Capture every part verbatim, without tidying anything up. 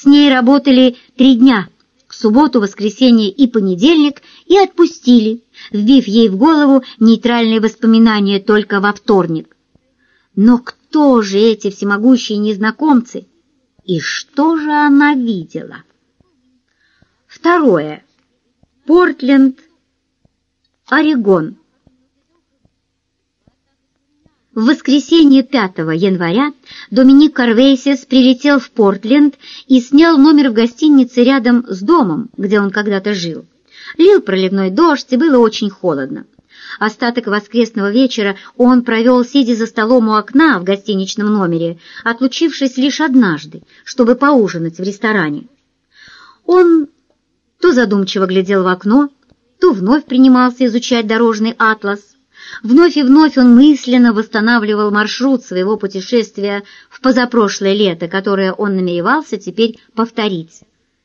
С ней работали три дня — субботу, воскресенье и понедельник — и отпустили, вбив ей в голову нейтральные воспоминания только во вторник. Но кто же эти всемогущие незнакомцы? И что же она видела? Второе. Портленд, Орегон. В воскресенье пятого января Доминик Карвейсис прилетел в Портленд и снял номер в гостинице рядом с домом, где он когда-то жил. Лил проливной дождь, и было очень холодно. Остаток воскресного вечера он провел, сидя за столом у окна в гостиничном номере, отлучившись лишь однажды, чтобы поужинать в ресторане. Он то задумчиво глядел в окно, то вновь принимался изучать дорожный атлас. Вновь и вновь он мысленно восстанавливал маршрут своего путешествия в позапрошлое лето, которое он намеревался теперь повторить.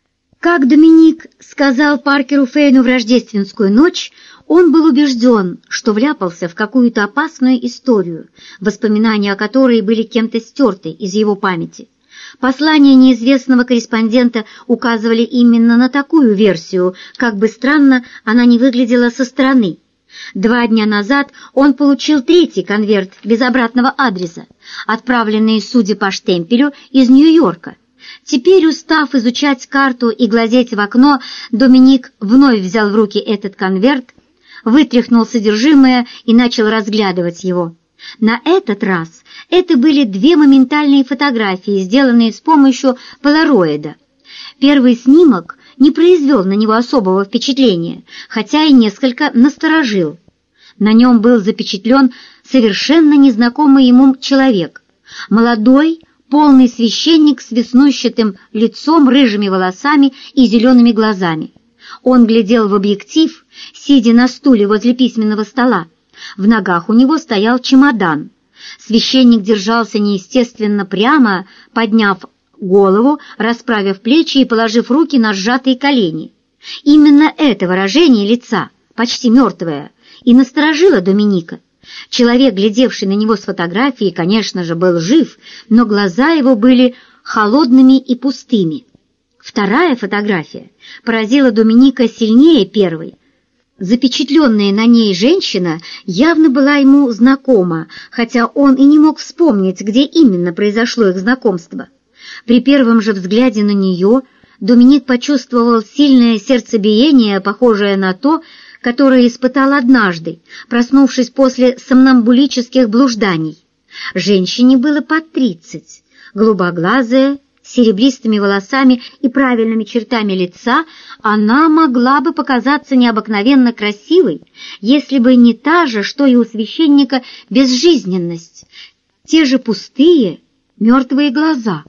Как Доминик сказал Паркеру Фейну в рождественскую ночь, он был убежден, что вляпался в какую-то опасную историю, воспоминания о которой были кем-то стерты из его памяти. Послания неизвестного корреспондента указывали именно на такую версию, как бы странно она ни выглядела со стороны. Два дня назад он получил третий конверт без обратного адреса, отправленный, судя по штемпелю, из Нью-Йорка. Теперь, устав изучать карту и глазеть в окно, Доминик вновь взял в руки этот конверт, вытряхнул содержимое и начал разглядывать его. На этот раз это были две моментальные фотографии, сделанные с помощью полароида. Первый снимок не произвел на него особого впечатления, хотя и несколько насторожил. На нем был запечатлен совершенно незнакомый ему человек. Молодой, полный священник с веснущатым лицом, рыжими волосами и зелеными глазами. Он глядел в объектив, сидя на стуле возле письменного стола. В ногах у него стоял чемодан. Священник держался неестественно прямо, подняв голову, расправив плечи и положив руки на сжатые колени. Именно это выражение лица, почти мертвое, и насторожило Доминика. Человек, глядевший на него с фотографии, конечно же, был жив, но глаза его были холодными и пустыми. Вторая фотография поразила Доминика сильнее первой. Запечатленная на ней женщина явно была ему знакома, хотя он и не мог вспомнить, где именно произошло их знакомство. При первом же взгляде на нее Доминик почувствовал сильное сердцебиение, похожее на то, которое испытал однажды, проснувшись после сомнамбулических блужданий. Женщине было под тридцать, голубоглазая, с серебристыми волосами и правильными чертами лица, она могла бы показаться необыкновенно красивой, если бы не та же, что и у священника, безжизненность, те же пустые, мертвые глаза.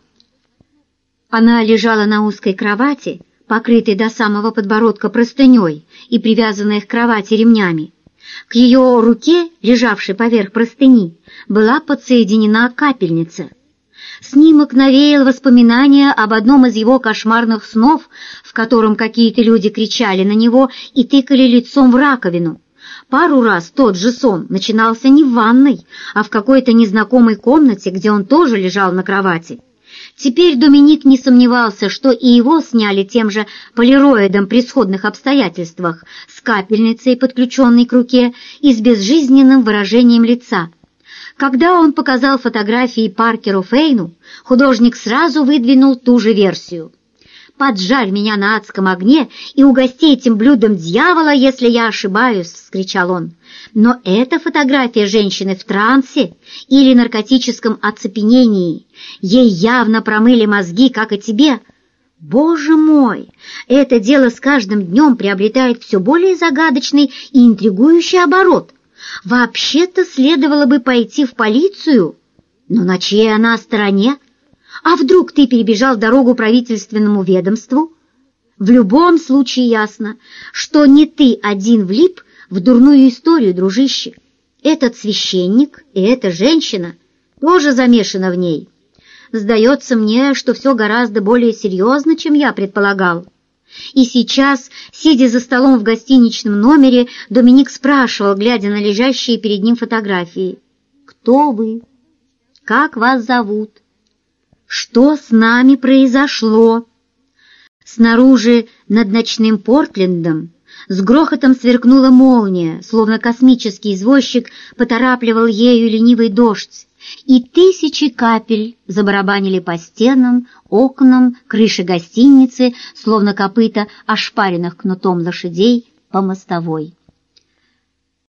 Она лежала на узкой кровати, покрытой до самого подбородка простыней и привязанной к кровати ремнями. К ее руке, лежавшей поверх простыни, была подсоединена капельница. Снимок навеял воспоминания об одном из его кошмарных снов, в котором какие-то люди кричали на него и тыкали лицом в раковину. Пару раз тот же сон начинался не в ванной, а в какой-то незнакомой комнате, где он тоже лежал на кровати. Теперь Доминик не сомневался, что и его сняли тем же полироидом при сходных обстоятельствах, с капельницей, подключенной к руке, и с безжизненным выражением лица. Когда он показал фотографии Паркеру Фейну, художник сразу выдвинул ту же версию. «Поджарь меня на адском огне и угости этим блюдом дьявола, если я ошибаюсь!» — вскричал он. Но это фотография женщины в трансе или наркотическом оцепенении. Ей явно промыли мозги, как и тебе. Боже мой! Это дело с каждым днем приобретает все более загадочный и интригующий оборот. Вообще-то следовало бы пойти в полицию, но на чьей она стороне? А вдруг ты перебежал дорогу правительственному ведомству? В любом случае ясно, что не ты один влип в дурную историю, дружище. Этот священник и эта женщина тоже замешаны в ней. Сдается мне, что все гораздо более серьезно, чем я предполагал. И сейчас, сидя за столом в гостиничном номере, Доминик спрашивал, глядя на лежащие перед ним фотографии: «Кто вы? Как вас зовут? Что с нами произошло?» Снаружи, над ночным Портлендом, с грохотом сверкнула молния, словно космический извозчик поторапливал ею ленивый дождь, и тысячи капель забарабанили по стенам, окнам, крыше гостиницы, словно копыта ошпаренных кнутом лошадей по мостовой.